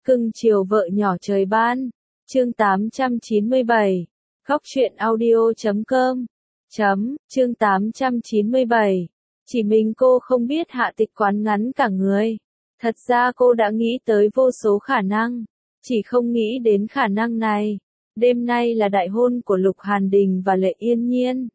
Cưng chiều vợ nhỏ trời ban. Chương 897. Góc truyện audio.com. Chương 897. Chỉ mình cô không biết Hạ Tịch Quán ngắn cả người. Thật ra cô đã nghĩ tới vô số khả năng, chỉ không nghĩ đến khả năng này. Đêm nay là đại hôn của Lục Hàn Đình và Lệ Yên Nhiên.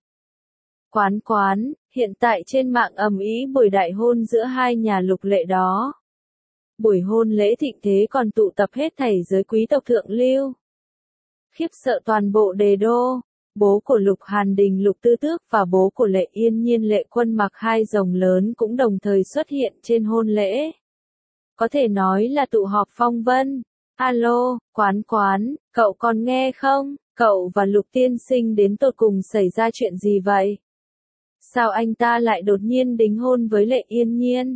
Quán, hiện tại trên mạng ầm ĩ buổi đại hôn giữa hai nhà Lục Lệ đó. Buổi hôn lễ thịnh thế còn tụ tập hết thảy giới quý tộc thượng lưu. Khiếp sợ toàn bộ Đế đô, bố của Lục Hàn Đình Lục Tư Tước và bố của Lệ Yên Nhiên Lệ Quân mặc hai rồng lớn cũng đồng thời xuất hiện trên hôn lễ. Có thể nói là tụ họp phong vân. Alo, Quán, cậu còn nghe không? Cậu và Lục tiên sinh đến tột cùng xảy ra chuyện gì vậy? Sao anh ta lại đột nhiên đính hôn với Lệ Yên Nhiên?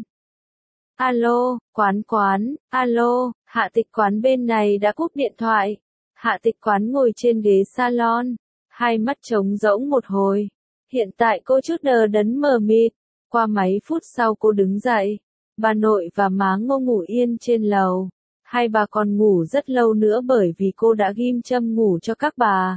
Alo, Quán, alo, Hạ Tịch Quán bên này đã cúp điện thoại. Hạ Tịch Quán ngồi trên ghế salon, hai mắt trống rỗng một hồi. Hiện tại cô chút đờ đẫn mờ mịt. Qua mấy phút sau cô đứng dậy. Bà nội và má Ngô ngủ yên trên lầu. Hai bà còn ngủ rất lâu nữa bởi vì cô đã ghim châm ngủ cho các bà.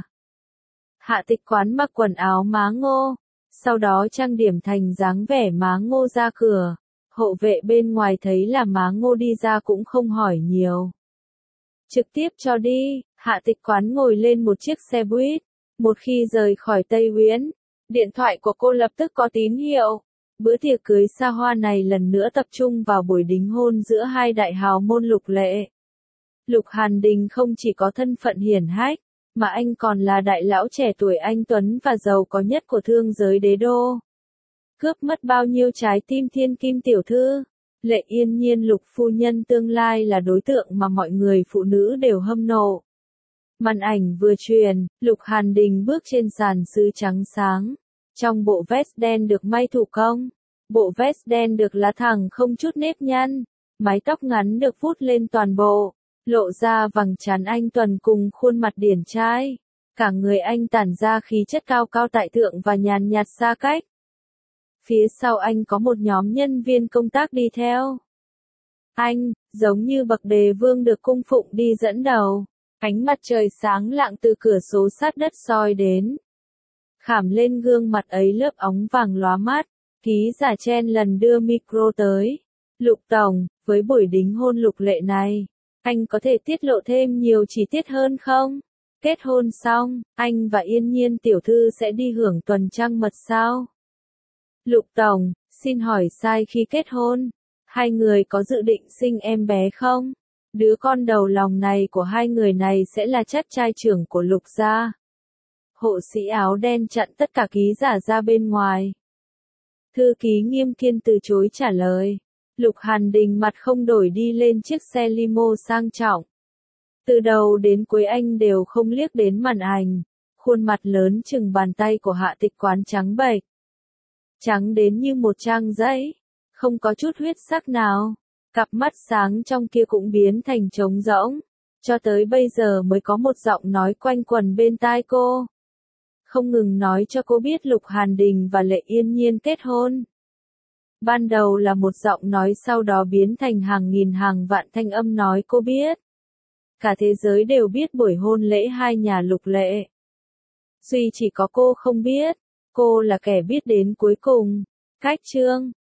Hạ Tịch Quán mặc quần áo má Ngô, sau đó trang điểm thành dáng vẻ má Ngô ra cửa. Hộ vệ bên ngoài thấy là má Ngô đi ra cũng không hỏi nhiều. Trực tiếp cho đi. Hạ Tịch Quán ngồi lên một chiếc xe buýt. Một khi rời khỏi Tây Uyển, điện thoại của cô lập tức có tín hiệu. Bữa tiệc cưới xa hoa này lần nữa tập trung vào buổi đính hôn giữa hai đại hào môn Lục Lệ. Lục Hàn Đình không chỉ có thân phận hiển hách, mà anh còn là đại lão trẻ tuổi anh tuấn và giàu có nhất của thương giới Đế đô. Cướp mất bao nhiêu trái tim thiên kim tiểu thư. Lệ Yên Nhiên Lục phu nhân tương lai là đối tượng mà mọi người phụ nữ đều hâm mộ. Màn ảnh vừa truyền, Lục Hàn Đình bước trên sàn sứ trắng sáng. Trong bộ vest đen được may thủ công. Bộ vest đen được lá thẳng không chút nếp nhăn. Mái tóc ngắn được vuốt lên toàn bộ. Lộ ra vầng trán anh tuần cùng khuôn mặt điển trai. Cả người anh tản ra khí chất cao cao tại thượng và nhàn nhạt xa cách. Phía sau anh có một nhóm nhân viên công tác đi theo. Anh, giống như bậc đề vương được cung phụng đi dẫn đầu. Ánh mặt trời sáng lạng từ cửa sổ sát đất soi đến. Khảm lên gương mặt ấy lớp óng vàng lóa mắt. Ký giả chen lần đưa micro tới. Lục Tổng, với buổi đính hôn Lục Lệ này, anh có thể tiết lộ thêm nhiều chi tiết hơn không? Kết hôn xong, anh và Yên Nhiên tiểu thư sẽ đi hưởng tuần trăng mật sao? Lục Tổng, xin hỏi sai khi kết hôn, hai người có dự định sinh em bé không? Đứa con đầu lòng này của hai người này sẽ là chắc trai trưởng của Lục gia. Hộ sĩ áo đen chặn tất cả ký giả ra bên ngoài. Thư ký Nghiêm Kiên từ chối trả lời. Lục Hàn Đình mặt không đổi đi lên chiếc xe limo sang trọng. Từ đầu đến cuối anh đều không liếc đến màn ảnh. Khuôn mặt lớn chừng bàn tay của Hạ Tịch Quán trắng bệch. Trắng đến như một trang giấy. Không có chút huyết sắc nào. Cặp mắt sáng trong kia cũng biến thành trống rỗng. Cho tới bây giờ mới có một giọng nói quanh quẩn bên tai cô. Không ngừng nói cho cô biết Lục Hàn Đình và Lệ Yên Nhiên kết hôn. Ban đầu là một giọng nói sau đó biến thành hàng nghìn hàng vạn thanh âm nói cô biết. Cả thế giới đều biết buổi hôn lễ hai nhà Lục Lệ. Duy chỉ có cô không biết. Cô là kẻ biết đến cuối cùng. Cách chương.